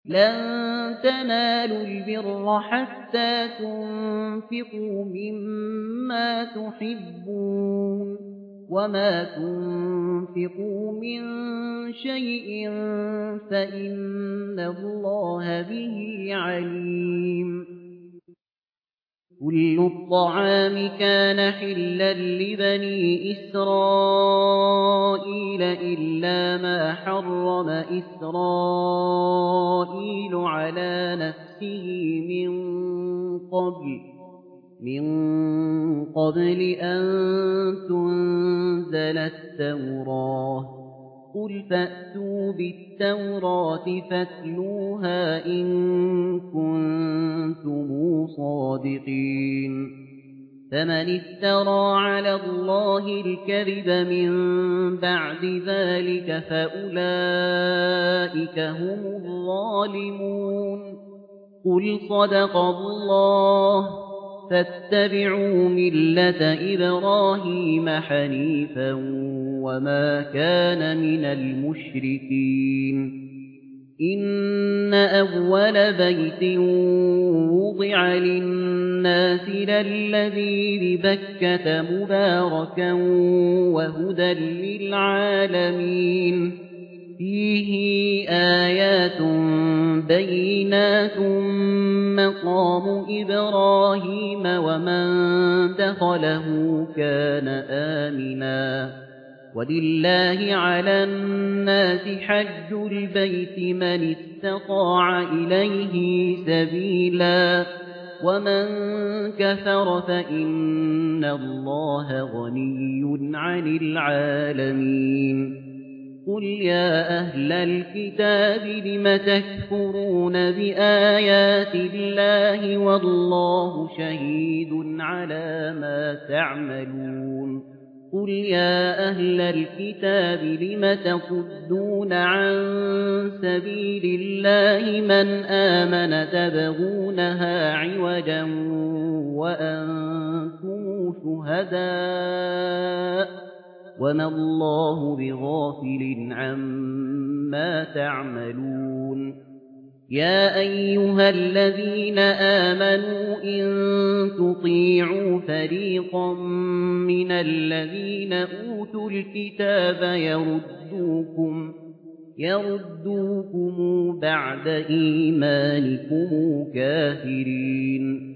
لن تنالوا البر حتى تنفقوا مما تحبون وما تنفقوا من شيء فإن الله به عليم كل الطعام كان حلا لبني إسرائيل إلا ما حرم إسرائيل على نفسه من قبل أن تنزل التوراة قل فأتوا بالتوراة فاتلوها إن كنتم صادقين فمن افترى على الله الكذب من بعد ذلك فأولئك هم الظالمون قل صدق الله فاتبعوا ملة إبراهيم حنيفا وما كان من المشركين إن أول بيت وضع للناس للذي ببكة مباركا وهدى للعالمين فيه آيات بينات مقام إبراهيم ومن دخله كان آمنا ولله على الناس حج البيت من استطاع إليه سبيلا ومن كفر فإن الله غني عن العالمين قل يا أهل الكتاب لم تكفرون بآيات الله والله شهيد على ما تعملون قل يا أهل الكتاب لم تصدون عن سبيل الله من آمن تبغونها عوجا وأنتم شهداء وما الله بغافل عما تعملون يا أيها الذين آمنوا إن تطيعوا فريقا من الذين أوتوا الكتاب يردوكم بعد إيمانكم كافرين